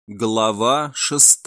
Глава 6.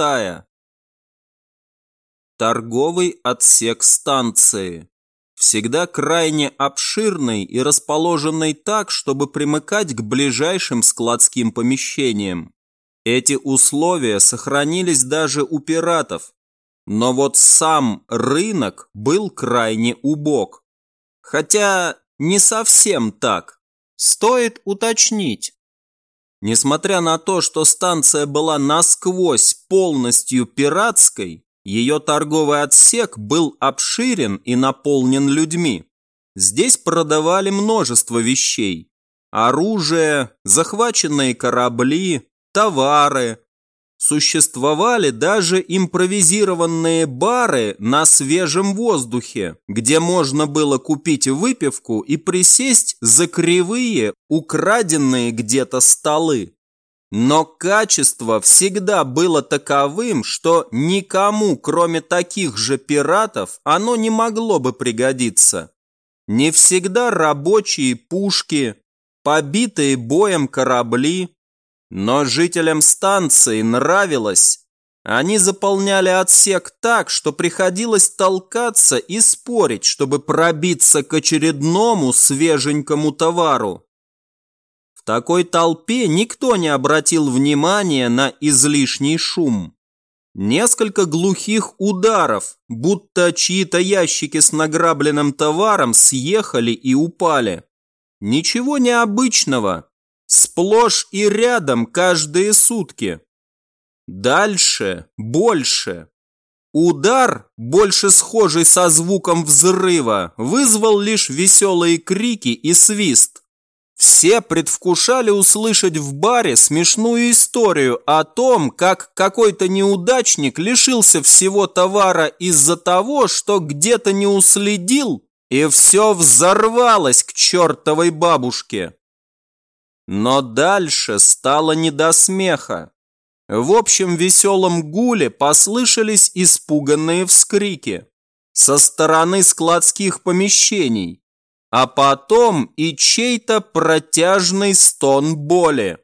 Торговый отсек станции. Всегда крайне обширный и расположенный так, чтобы примыкать к ближайшим складским помещениям. Эти условия сохранились даже у пиратов. Но вот сам рынок был крайне убог. Хотя не совсем так. Стоит уточнить. Несмотря на то, что станция была насквозь полностью пиратской, ее торговый отсек был обширен и наполнен людьми. Здесь продавали множество вещей: оружие, захваченные корабли, товары. Существовали даже импровизированные бары на свежем воздухе, где можно было купить выпивку и присесть за кривые, украденные где-то столы. Но качество всегда было таковым, что никому, кроме таких же пиратов, оно не могло бы пригодиться. Не всегда рабочие пушки, побитые боем корабли. Но жителям станции нравилось. Они заполняли отсек так, что приходилось толкаться и спорить, чтобы пробиться к очередному свеженькому товару. В такой толпе никто не обратил внимания на излишний шум. Несколько глухих ударов, будто чьи-то ящики с награбленным товаром съехали и упали. Ничего необычного. Сплошь и рядом каждые сутки. Дальше больше. Удар, больше схожий со звуком взрыва, вызвал лишь веселые крики и свист. Все предвкушали услышать в баре смешную историю о том, как какой-то неудачник лишился всего товара из-за того, что где-то не уследил, и все взорвалось к чертовой бабушке. Но дальше стало не до смеха. В общем веселом гуле послышались испуганные вскрики со стороны складских помещений, а потом и чей-то протяжный стон боли.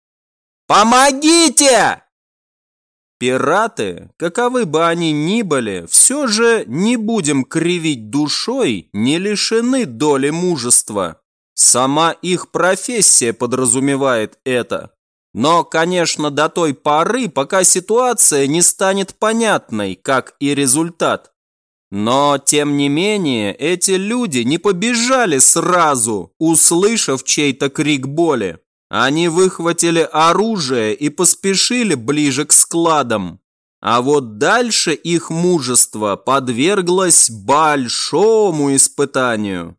«Помогите!» Пираты, каковы бы они ни были, все же, не будем кривить душой, не лишены доли мужества. Сама их профессия подразумевает это. Но, конечно, до той поры, пока ситуация не станет понятной, как и результат. Но, тем не менее, эти люди не побежали сразу, услышав чей-то крик боли. Они выхватили оружие и поспешили ближе к складам. А вот дальше их мужество подверглось большому испытанию.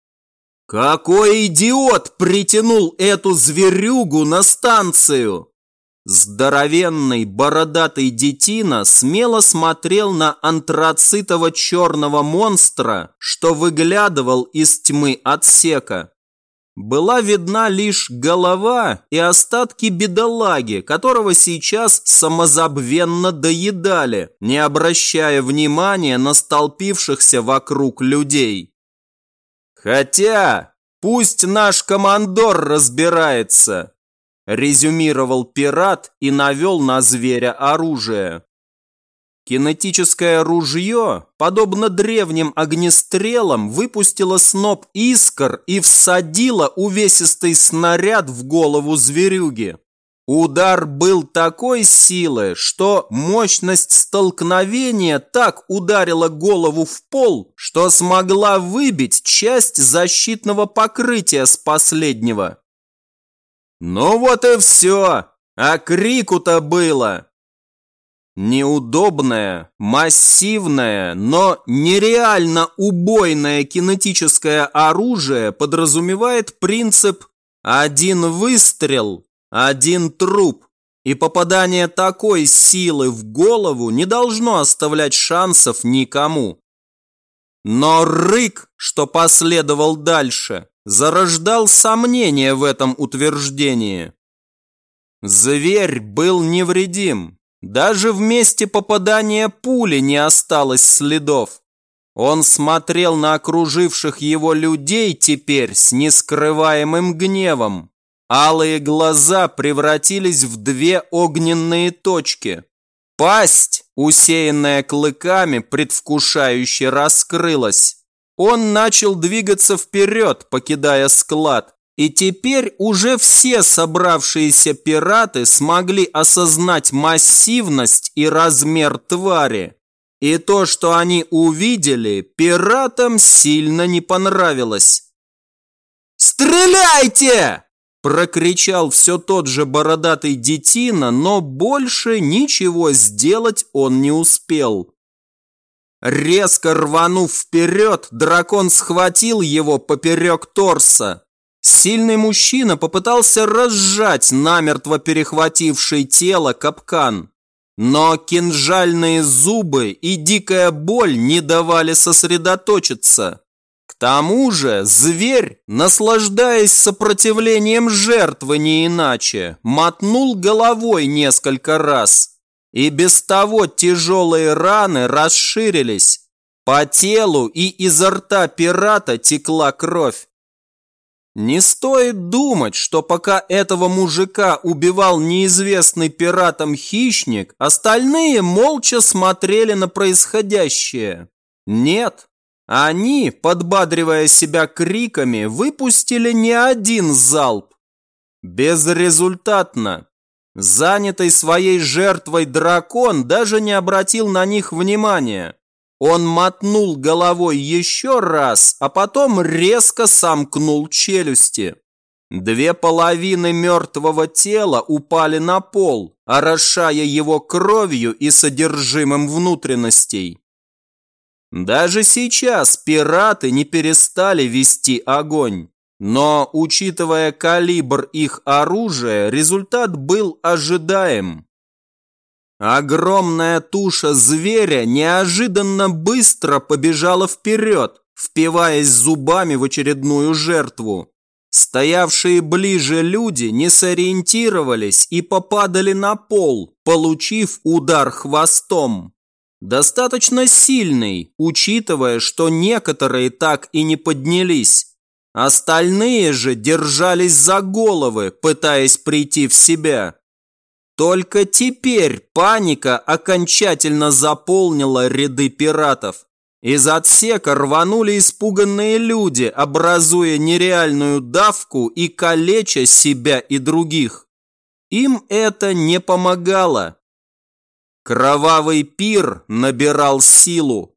Какой идиот притянул эту зверюгу на станцию? Здоровенный бородатый детина смело смотрел на антрацитово-черного монстра, что выглядывал из тьмы отсека. Была видна лишь голова и остатки бедолаги, которого сейчас самозабвенно доедали, не обращая внимания на столпившихся вокруг людей. «Хотя, пусть наш командор разбирается», – резюмировал пират и навел на зверя оружие. Кинетическое ружье, подобно древним огнестрелам, выпустило сноп искр и всадило увесистый снаряд в голову зверюги. Удар был такой силы, что мощность столкновения так ударила голову в пол, что смогла выбить часть защитного покрытия с последнего. Ну вот и все, а крику-то было. Неудобное, массивное, но нереально убойное кинетическое оружие подразумевает принцип «один выстрел, один труп», и попадание такой силы в голову не должно оставлять шансов никому. Но рык, что последовал дальше, зарождал сомнения в этом утверждении. Зверь был невредим. Даже в месте попадания пули не осталось следов. Он смотрел на окруживших его людей теперь с нескрываемым гневом. Алые глаза превратились в две огненные точки. Пасть, усеянная клыками, предвкушающе раскрылась. Он начал двигаться вперед, покидая склад. И теперь уже все собравшиеся пираты смогли осознать массивность и размер твари. И то, что они увидели, пиратам сильно не понравилось. «Стреляйте!» – прокричал все тот же бородатый детина, но больше ничего сделать он не успел. Резко рванув вперед, дракон схватил его поперек торса. Сильный мужчина попытался разжать намертво перехвативший тело капкан. Но кинжальные зубы и дикая боль не давали сосредоточиться. К тому же зверь, наслаждаясь сопротивлением жертвы не иначе, мотнул головой несколько раз. И без того тяжелые раны расширились. По телу и изо рта пирата текла кровь. Не стоит думать, что пока этого мужика убивал неизвестный пиратам хищник, остальные молча смотрели на происходящее. Нет, они, подбадривая себя криками, выпустили не один залп. Безрезультатно. Занятый своей жертвой дракон даже не обратил на них внимания. Он мотнул головой еще раз, а потом резко сомкнул челюсти. Две половины мертвого тела упали на пол, орошая его кровью и содержимым внутренностей. Даже сейчас пираты не перестали вести огонь. Но, учитывая калибр их оружия, результат был ожидаем. Огромная туша зверя неожиданно быстро побежала вперед, впиваясь зубами в очередную жертву. Стоявшие ближе люди не сориентировались и попадали на пол, получив удар хвостом. Достаточно сильный, учитывая, что некоторые так и не поднялись. Остальные же держались за головы, пытаясь прийти в себя. Только теперь паника окончательно заполнила ряды пиратов. Из отсека рванули испуганные люди, образуя нереальную давку и калеча себя и других. Им это не помогало. Кровавый пир набирал силу.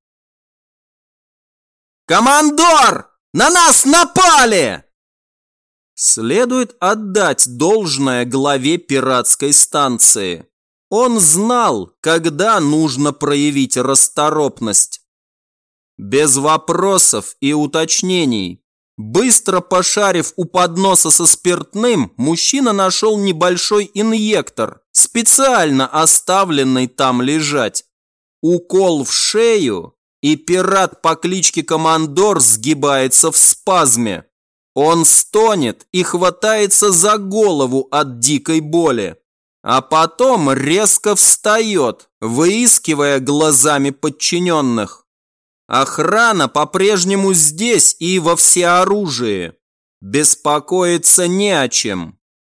«Командор! На нас напали!» Следует отдать должное главе пиратской станции. Он знал, когда нужно проявить расторопность. Без вопросов и уточнений, быстро пошарив у подноса со спиртным, мужчина нашел небольшой инъектор, специально оставленный там лежать. Укол в шею, и пират по кличке Командор сгибается в спазме. Он стонет и хватается за голову от дикой боли, а потом резко встает, выискивая глазами подчиненных. Охрана по-прежнему здесь и во всеоружии. Беспокоиться не о чем.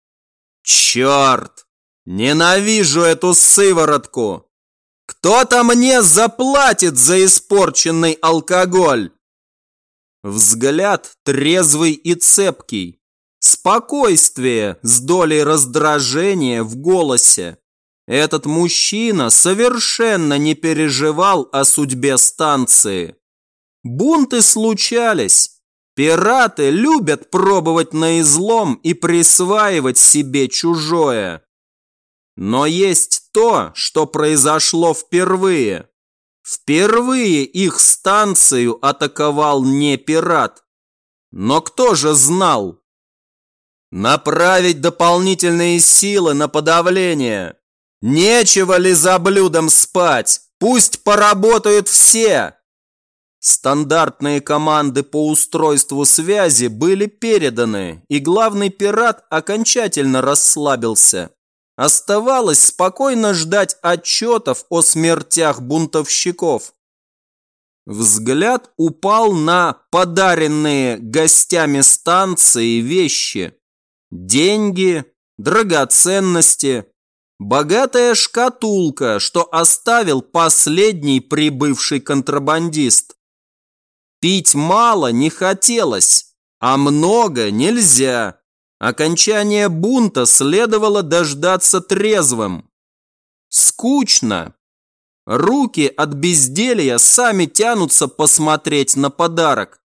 Черт! Ненавижу эту сыворотку! Кто-то мне заплатит за испорченный алкоголь! Взгляд трезвый и цепкий. Спокойствие с долей раздражения в голосе. Этот мужчина совершенно не переживал о судьбе станции. Бунты случались. Пираты любят пробовать на излом и присваивать себе чужое. Но есть то, что произошло впервые. Впервые их станцию атаковал не пират. Но кто же знал? Направить дополнительные силы на подавление. Нечего ли за блюдом спать? Пусть поработают все. Стандартные команды по устройству связи были переданы, и главный пират окончательно расслабился. Оставалось спокойно ждать отчетов о смертях бунтовщиков. Взгляд упал на подаренные гостями станции вещи. Деньги, драгоценности, богатая шкатулка, что оставил последний прибывший контрабандист. Пить мало не хотелось, а много нельзя. Окончание бунта следовало дождаться трезвым. Скучно. Руки от безделья сами тянутся посмотреть на подарок.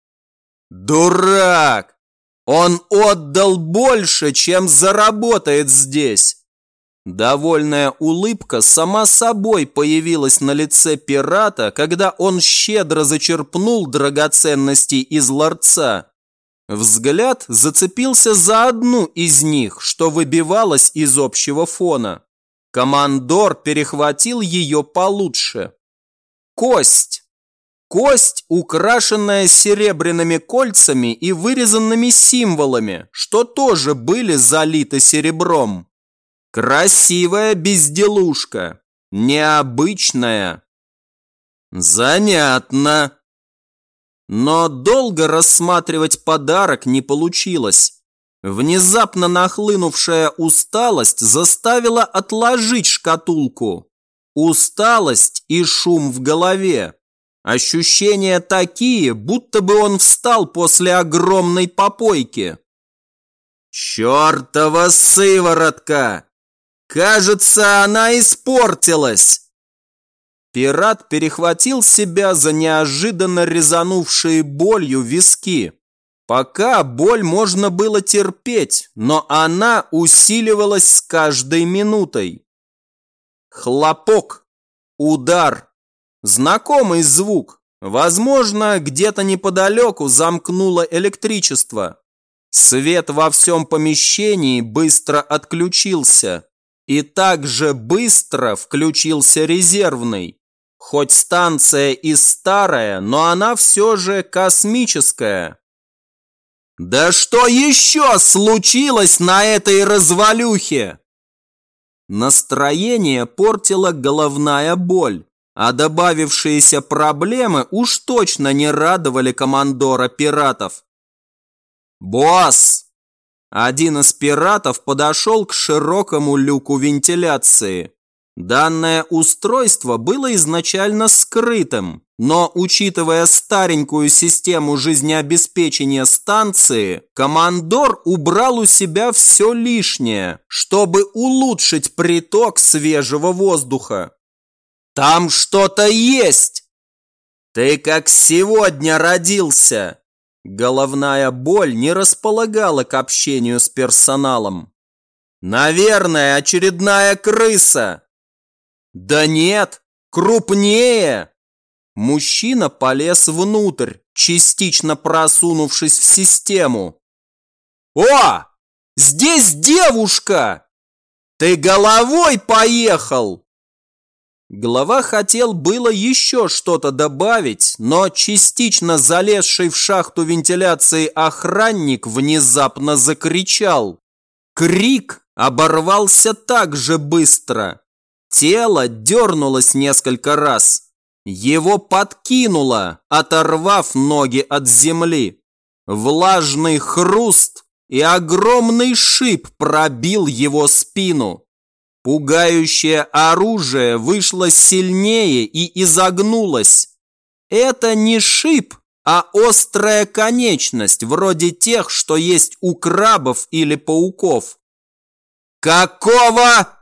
Дурак! Он отдал больше, чем заработает здесь. Довольная улыбка сама собой появилась на лице пирата, когда он щедро зачерпнул драгоценности из ларца. Взгляд зацепился за одну из них, что выбивалась из общего фона. Командор перехватил ее получше. Кость. Кость, украшенная серебряными кольцами и вырезанными символами, что тоже были залиты серебром. Красивая безделушка. Необычная. Занятно. Но долго рассматривать подарок не получилось. Внезапно нахлынувшая усталость заставила отложить шкатулку. Усталость и шум в голове. Ощущения такие, будто бы он встал после огромной попойки. Чёртова сыворотка! Кажется, она испортилась. Пират перехватил себя за неожиданно резанувшие болью виски. Пока боль можно было терпеть, но она усиливалась с каждой минутой. Хлопок, удар, знакомый звук. Возможно, где-то неподалеку замкнуло электричество. Свет во всем помещении быстро отключился. И также быстро включился резервный. Хоть станция и старая, но она все же космическая. Да что еще случилось на этой развалюхе? Настроение портила головная боль, а добавившиеся проблемы уж точно не радовали командора пиратов. «Босс!» Один из пиратов подошел к широкому люку вентиляции. Данное устройство было изначально скрытым, но, учитывая старенькую систему жизнеобеспечения станции, командор убрал у себя все лишнее, чтобы улучшить приток свежего воздуха. «Там что-то есть!» «Ты как сегодня родился!» Головная боль не располагала к общению с персоналом. «Наверное, очередная крыса!» «Да нет, крупнее!» Мужчина полез внутрь, частично просунувшись в систему. «О! Здесь девушка! Ты головой поехал!» Глава хотел было еще что-то добавить, но частично залезший в шахту вентиляции охранник внезапно закричал. Крик оборвался так же быстро. Тело дернулось несколько раз. Его подкинуло, оторвав ноги от земли. Влажный хруст и огромный шип пробил его спину. Пугающее оружие вышло сильнее и изогнулось. Это не шип, а острая конечность, вроде тех, что есть у крабов или пауков. «Какого?»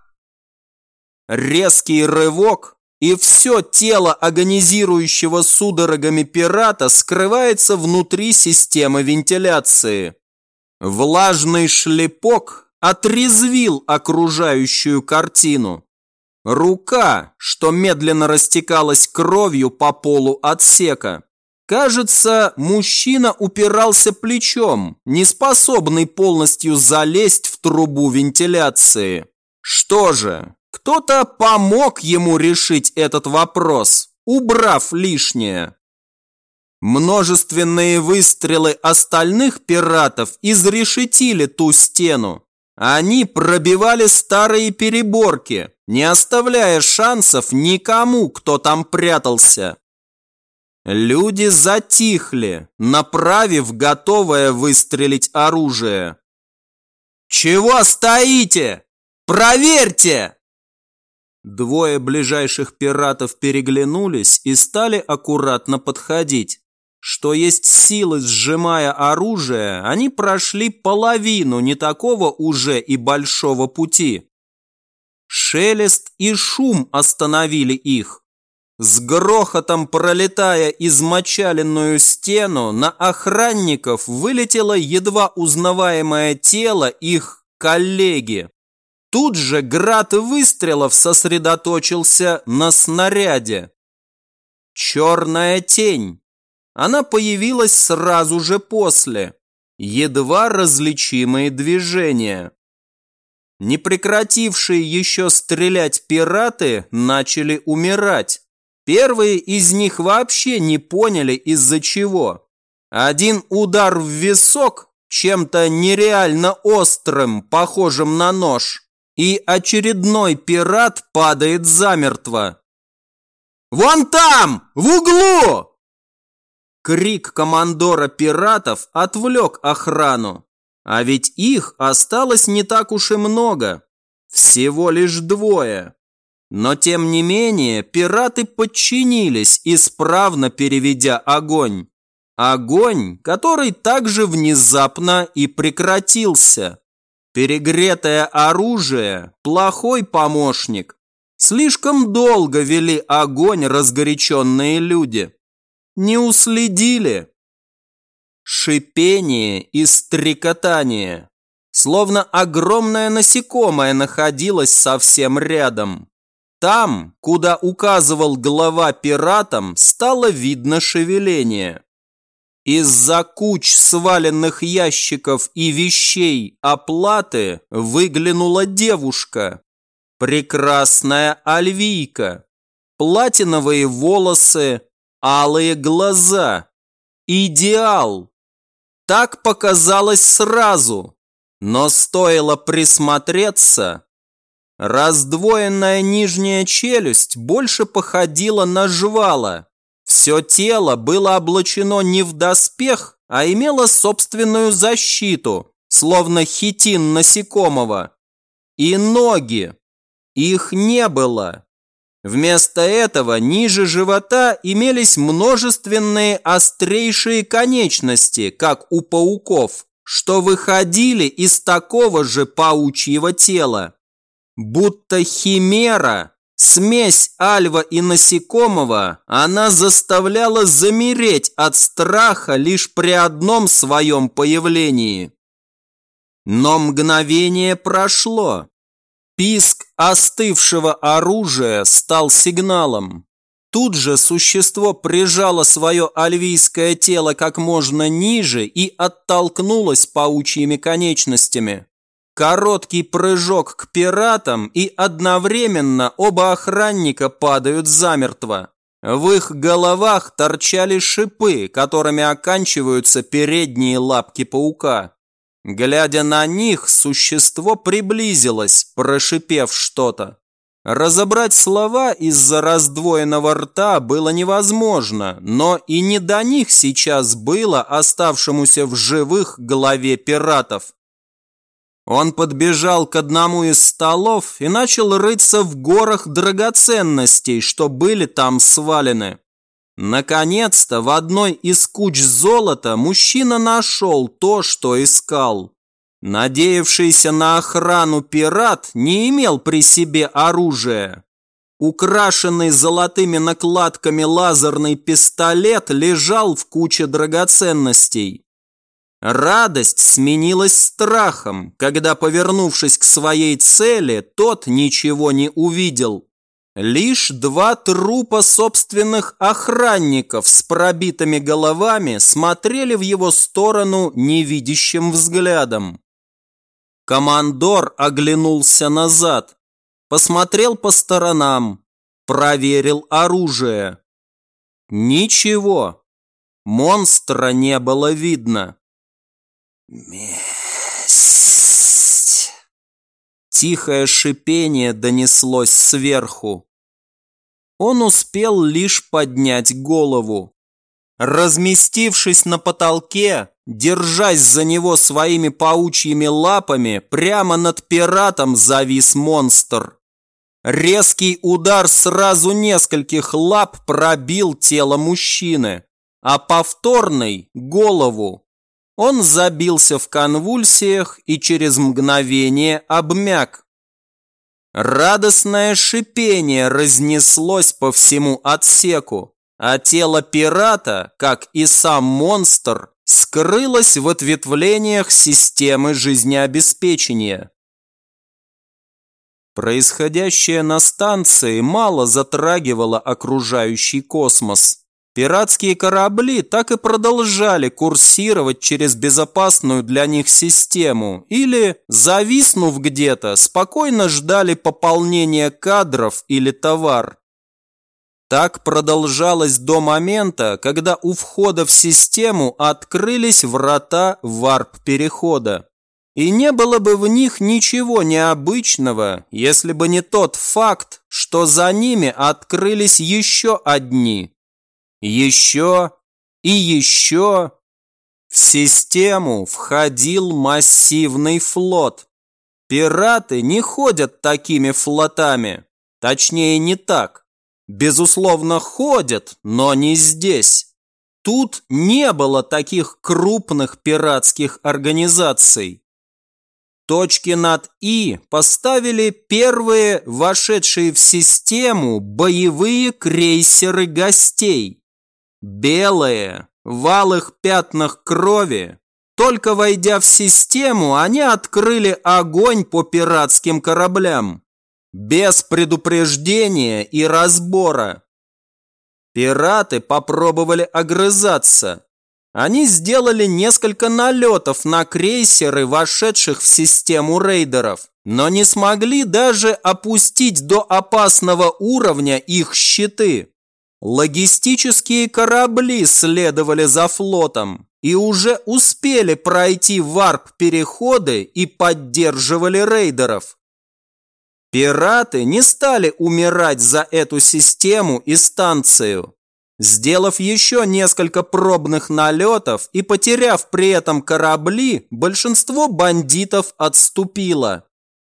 Резкий рывок, и все тело агонизирующего судорогами пирата скрывается внутри системы вентиляции. Влажный шлепок отрезвил окружающую картину. Рука, что медленно растекалась кровью по полу отсека. Кажется, мужчина упирался плечом, не способный полностью залезть в трубу вентиляции. Что же, кто-то помог ему решить этот вопрос, убрав лишнее. Множественные выстрелы остальных пиратов изрешетили ту стену. Они пробивали старые переборки, не оставляя шансов никому, кто там прятался. Люди затихли, направив готовое выстрелить оружие. «Чего стоите? Проверьте!» Двое ближайших пиратов переглянулись и стали аккуратно подходить. Что есть силы, сжимая оружие, они прошли половину не такого уже и большого пути. Шелест и шум остановили их. С грохотом пролетая измочаленную стену, на охранников вылетело едва узнаваемое тело их коллеги. Тут же град выстрелов сосредоточился на снаряде. Черная тень. Она появилась сразу же после. Едва различимые движения. Не прекратившие еще стрелять пираты начали умирать. Первые из них вообще не поняли, из-за чего. Один удар в висок, чем-то нереально острым, похожим на нож, и очередной пират падает замертво. «Вон там, в углу!» Крик командора пиратов отвлек охрану. А ведь их осталось не так уж и много. Всего лишь двое. Но тем не менее пираты подчинились, исправно переведя огонь. Огонь, который также внезапно и прекратился. Перегретое оружие – плохой помощник. Слишком долго вели огонь разгоряченные люди. Не уследили. Шипение и стрекотание. Словно огромное насекомое находилось совсем рядом. Там, куда указывал глава пиратам, стало видно шевеление. Из-за куч сваленных ящиков и вещей оплаты выглянула девушка. Прекрасная альвийка. Платиновые волосы, алые глаза. Идеал. Так показалось сразу. Но стоило присмотреться. Раздвоенная нижняя челюсть больше походила на жвала. Все тело было облачено не в доспех, а имело собственную защиту, словно хитин насекомого. И ноги. Их не было. Вместо этого ниже живота имелись множественные острейшие конечности, как у пауков, что выходили из такого же паучьего тела. Будто химера, смесь альва и насекомого, она заставляла замереть от страха лишь при одном своем появлении. Но мгновение прошло. Писк остывшего оружия стал сигналом. Тут же существо прижало свое альвийское тело как можно ниже и оттолкнулось паучьими конечностями. Короткий прыжок к пиратам, и одновременно оба охранника падают замертво. В их головах торчали шипы, которыми оканчиваются передние лапки паука. Глядя на них, существо приблизилось, прошипев что-то. Разобрать слова из-за раздвоенного рта было невозможно, но и не до них сейчас было оставшемуся в живых главе пиратов. Он подбежал к одному из столов и начал рыться в горах драгоценностей, что были там свалены. Наконец-то в одной из куч золота мужчина нашел то, что искал. Надеявшийся на охрану пират не имел при себе оружия. Украшенный золотыми накладками лазерный пистолет лежал в куче драгоценностей. Радость сменилась страхом, когда, повернувшись к своей цели, тот ничего не увидел. Лишь два трупа собственных охранников с пробитыми головами смотрели в его сторону невидящим взглядом. Командор оглянулся назад, посмотрел по сторонам, проверил оружие. Ничего, монстра не было видно. «Месть!» Тихое шипение донеслось сверху. Он успел лишь поднять голову. Разместившись на потолке, держась за него своими паучьими лапами, прямо над пиратом завис монстр. Резкий удар сразу нескольких лап пробил тело мужчины, а повторный – голову. Он забился в конвульсиях и через мгновение обмяк. Радостное шипение разнеслось по всему отсеку, а тело пирата, как и сам монстр, скрылось в ответвлениях системы жизнеобеспечения. Происходящее на станции мало затрагивало окружающий космос. Пиратские корабли так и продолжали курсировать через безопасную для них систему или, зависнув где-то, спокойно ждали пополнения кадров или товар. Так продолжалось до момента, когда у входа в систему открылись врата варп-перехода. И не было бы в них ничего необычного, если бы не тот факт, что за ними открылись еще одни. Еще и еще. В систему входил массивный флот. Пираты не ходят такими флотами. Точнее, не так. Безусловно, ходят, но не здесь. Тут не было таких крупных пиратских организаций. Точки над «и» поставили первые, вошедшие в систему, боевые крейсеры гостей. Белые, в алых пятнах крови. Только войдя в систему, они открыли огонь по пиратским кораблям. Без предупреждения и разбора. Пираты попробовали огрызаться. Они сделали несколько налетов на крейсеры, вошедших в систему рейдеров, но не смогли даже опустить до опасного уровня их щиты. Логистические корабли следовали за флотом и уже успели пройти варп-переходы и поддерживали рейдеров. Пираты не стали умирать за эту систему и станцию. Сделав еще несколько пробных налетов и потеряв при этом корабли, большинство бандитов отступило.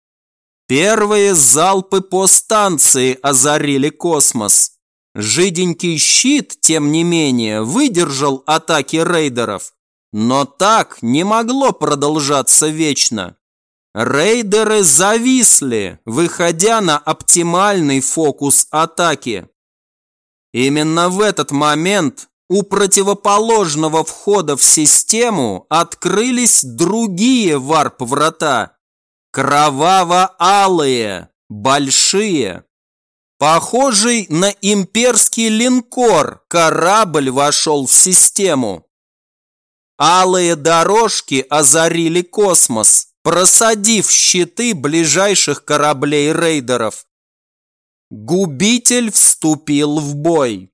Первые залпы по станции озарили космос. Жиденький щит, тем не менее, выдержал атаки рейдеров. Но так не могло продолжаться вечно. Рейдеры зависли, выходя на оптимальный фокус атаки. Именно в этот момент у противоположного входа в систему открылись другие варп-врата. Кроваво-алые, большие. Похожий на имперский линкор, корабль вошел в систему. Алые дорожки озарили космос, просадив щиты ближайших кораблей рейдеров. Губитель вступил в бой.